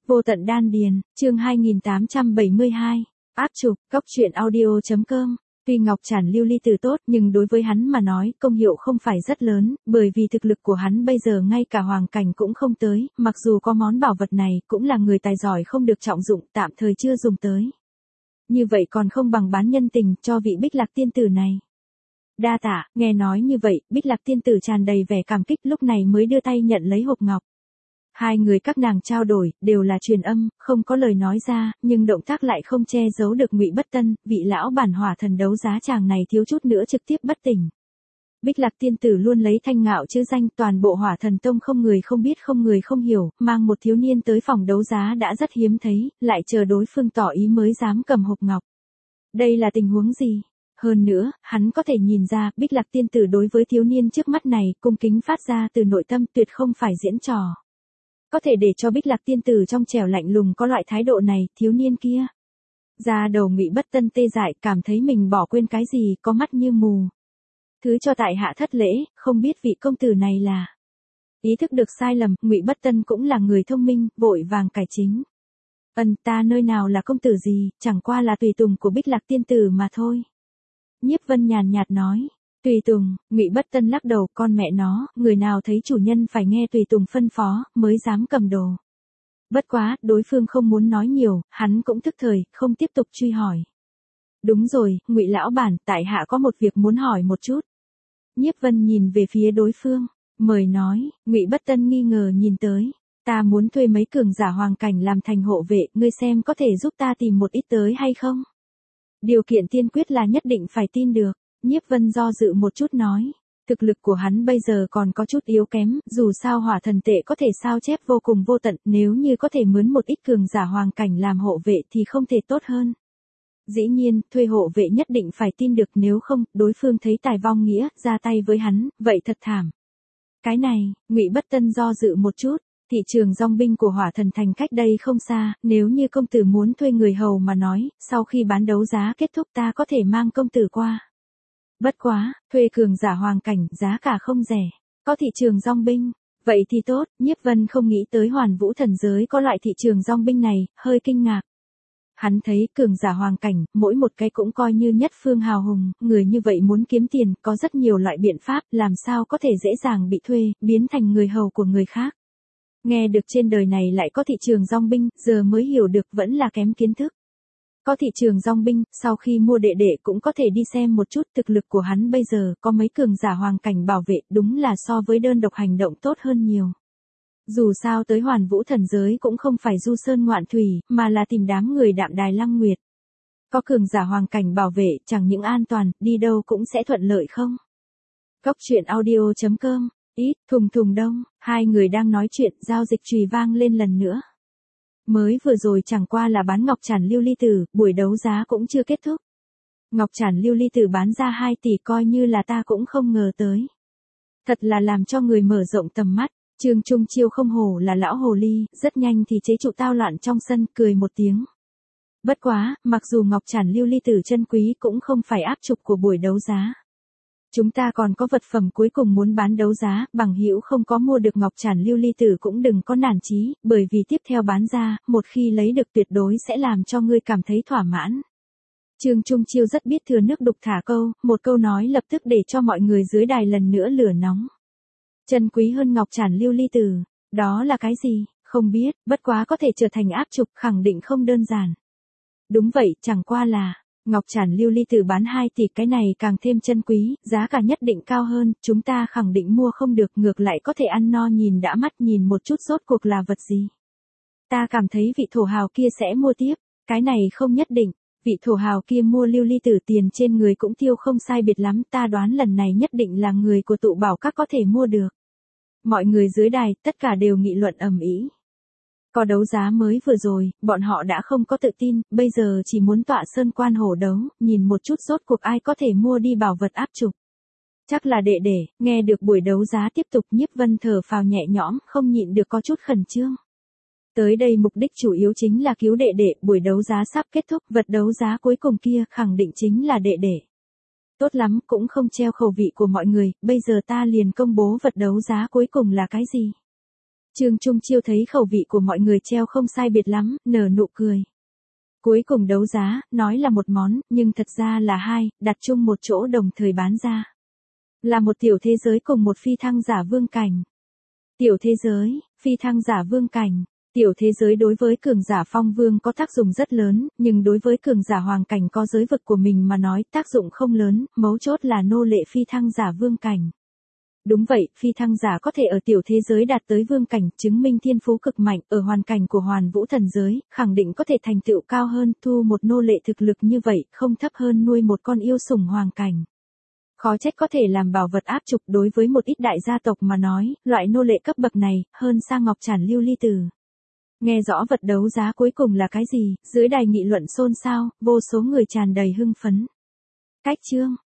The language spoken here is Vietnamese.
Vô tận đan điền, chương 2872, áp chụp, cóc truyện audio.com. Tuy ngọc trản lưu ly tử tốt nhưng đối với hắn mà nói công hiệu không phải rất lớn, bởi vì thực lực của hắn bây giờ ngay cả hoàng cảnh cũng không tới, mặc dù có món bảo vật này cũng là người tài giỏi không được trọng dụng, tạm thời chưa dùng tới. Như vậy còn không bằng bán nhân tình cho vị Bích Lạc tiên tử này. Đa tạ, nghe nói như vậy, Bích Lạc tiên tử tràn đầy vẻ cảm kích lúc này mới đưa tay nhận lấy hộp ngọc. Hai người các nàng trao đổi, đều là truyền âm, không có lời nói ra, nhưng động tác lại không che giấu được Ngụy Bất Tân, vị lão bản hỏa thần đấu giá chàng này thiếu chút nữa trực tiếp bất tỉnh. Bích Lạc tiên tử luôn lấy thanh ngạo chữ danh, toàn bộ hỏa thần tông không người không biết không người không hiểu, mang một thiếu niên tới phòng đấu giá đã rất hiếm thấy, lại chờ đối phương tỏ ý mới dám cầm hộp ngọc. Đây là tình huống gì? Hơn nữa, hắn có thể nhìn ra, Bích Lạc tiên tử đối với thiếu niên trước mắt này, cung kính phát ra từ nội tâm, tuyệt không phải diễn trò. Có thể để cho Bích Lạc tiên tử trong trẻo lạnh lùng có loại thái độ này, thiếu niên kia. Da đầu Ngụy Bất Tân tê dại, cảm thấy mình bỏ quên cái gì, có mắt như mù. Thứ cho tại hạ thất lễ, không biết vị công tử này là. Ý thức được sai lầm, Ngụy Bất Tân cũng là người thông minh, vội vàng cải chính. Ta nơi nào là công tử gì, chẳng qua là tùy tùng của Bích Lạc tiên tử mà thôi. Nhiếp Vân nhàn nhạt nói. Tùy tùng, Ngụy Bất Tân lắc đầu, con mẹ nó, người nào thấy chủ nhân phải nghe tùy tùng phân phó, mới dám cầm đồ. Bất quá, đối phương không muốn nói nhiều, hắn cũng thức thời, không tiếp tục truy hỏi. Đúng rồi, Ngụy lão bản, tại hạ có một việc muốn hỏi một chút. Nhiếp Vân nhìn về phía đối phương, mời nói, Ngụy Bất Tân nghi ngờ nhìn tới. Ta muốn thuê mấy cường giả hoàng cảnh làm thành hộ vệ, ngươi xem có thể giúp ta tìm một ít tới hay không? Điều kiện tiên quyết là nhất định phải tin được. Nhiếp Vân do dự một chút nói, thực lực của hắn bây giờ còn có chút yếu kém, dù sao hỏa thần tệ có thể sao chép vô cùng vô tận, nếu như có thể mướn một ít cường giả hoàng cảnh làm hộ vệ thì không thể tốt hơn. Dĩ nhiên, thuê hộ vệ nhất định phải tin được, nếu không, đối phương thấy tài vong nghĩa, ra tay với hắn, vậy thật thảm. Cái này, Ngụy Bất Tân do dự một chút. Thị trường dòng binh của hỏa thần thành cách đây không xa, nếu như công tử muốn thuê người hầu mà nói, sau khi bán đấu giá kết thúc ta có thể mang công tử qua. Bất quá, thuê cường giả hoàng cảnh, giá cả không rẻ, có thị trường dòng binh, vậy thì tốt. Nhiếp Vân không nghĩ tới Hoàn Vũ thần giới có loại thị trường dòng binh này, hơi kinh ngạc. Hắn thấy cường giả hoàng cảnh, mỗi một cái cũng coi như nhất phương hào hùng, người như vậy muốn kiếm tiền, có rất nhiều loại biện pháp, làm sao có thể dễ dàng bị thuê, biến thành người hầu của người khác. Nghe được trên đời này lại có thị trường dòng binh, giờ mới hiểu được vẫn là kém kiến thức. Có thị trường dòng binh, sau khi mua đệ đệ cũng có thể đi xem một chút, thực lực của hắn bây giờ có mấy cường giả hoàng cảnh bảo vệ, đúng là so với đơn độc hành động tốt hơn nhiều. Dù sao tới Hoàn Vũ thần giới cũng không phải du sơn ngoạn thủy, mà là tìm đám người đạm đài lăng nguyệt. Có cường giả hoàng cảnh bảo vệ, chẳng những an toàn, đi đâu cũng sẽ thuận lợi không? Cóc truyện audio.com. Ít, thùng thùng đông, hai người đang nói chuyện, giao dịch chùy vang lên lần nữa. Mới vừa rồi chẳng qua là bán ngọc trản lưu ly tử, buổi đấu giá cũng chưa kết thúc. Ngọc trản lưu ly tử bán ra 2 tỷ, coi như là ta cũng không ngờ tới. Thật là làm cho người mở rộng tầm mắt. Trương Trung Chiêu không hổ là lão hồ ly, rất nhanh thì chế trụ tao loạn trong sân, cười một tiếng. Bất quá, mặc dù ngọc trản lưu ly tử chân quý cũng không phải áp trục của buổi đấu giá. Chúng ta còn có vật phẩm cuối cùng muốn bán đấu giá, bằng hữu không có mua được ngọc trản lưu ly tử cũng đừng có nản chí, bởi vì tiếp theo bán ra, một khi lấy được tuyệt đối sẽ làm cho ngươi cảm thấy thỏa mãn. Trương Trung Chiêu rất biết thừa nước đục thả câu, một câu nói lập tức để cho mọi người dưới đài lần nữa lửa nóng. Chân quý hơn ngọc trản lưu ly tử, đó là cái gì, không biết, bất quá có thể trở thành áp trục, khẳng định không đơn giản. Đúng vậy, chẳng qua là ngọc trản lưu ly tử bán 2 tỷ, cái này càng thêm chân quý, giá cả nhất định cao hơn, chúng ta khẳng định mua không được, ngược lại có thể ăn no nhìn đã mắt, nhìn một chút rốt cuộc là vật gì. Ta cảm thấy vị thổ hào kia sẽ mua tiếp, cái này không nhất định, vị thổ hào kia mua lưu ly tử tiền trên người cũng tiêu không sai biệt lắm, ta đoán lần này nhất định là người của tụ bảo các có thể mua được. Mọi người dưới đài, tất cả đều nghị luận ầm ĩ. Có đấu giá mới vừa rồi, bọn họ đã không có tự tin, bây giờ chỉ muốn tọa sơn quan hổ đấu, nhìn một chút rốt cuộc ai có thể mua đi bảo vật áp trục. Chắc là đệ đệ, nghe được buổi đấu giá tiếp tục, Nhiếp Vân thở phào nhẹ nhõm, không nhịn được có chút khẩn trương. Tới đây mục đích chủ yếu chính là cứu đệ đệ, buổi đấu giá sắp kết thúc, vật đấu giá cuối cùng kia khẳng định chính là đệ đệ. Tốt lắm, cũng không treo khẩu vị của mọi người, bây giờ ta liền công bố vật đấu giá cuối cùng là cái gì. Trương Trung Chiêu thấy khẩu vị của mọi người treo không sai biệt lắm, nở nụ cười. Cuối cùng đấu giá, nói là một món, nhưng thật ra là hai, đặt chung một chỗ đồng thời bán ra. Là một tiểu thế giới cùng một phi thăng giả vương cảnh. Tiểu thế giới, phi thăng giả vương cảnh. Tiểu thế giới đối với cường giả phong vương có tác dụng rất lớn, nhưng đối với cường giả hoàng cảnh có giới vực của mình mà nói tác dụng không lớn, mấu chốt là nô lệ phi thăng giả vương cảnh. Đúng vậy, phi thăng giả có thể ở tiểu thế giới đạt tới vương cảnh, chứng minh thiên phú cực mạnh, ở hoàn cảnh của hoàn vũ thần giới, khẳng định có thể thành tựu cao hơn, thu một nô lệ thực lực như vậy, không thấp hơn nuôi một con yêu sủng hoàng cảnh. Khó trách có thể làm bảo vật áp trục đối với một ít đại gia tộc mà nói, loại nô lệ cấp bậc này, hơn xa ngọc trản lưu ly tử. Nghe rõ vật đấu giá cuối cùng là cái gì, dưới đài nghị luận xôn xao, vô số người tràn đầy hưng phấn. Cách chương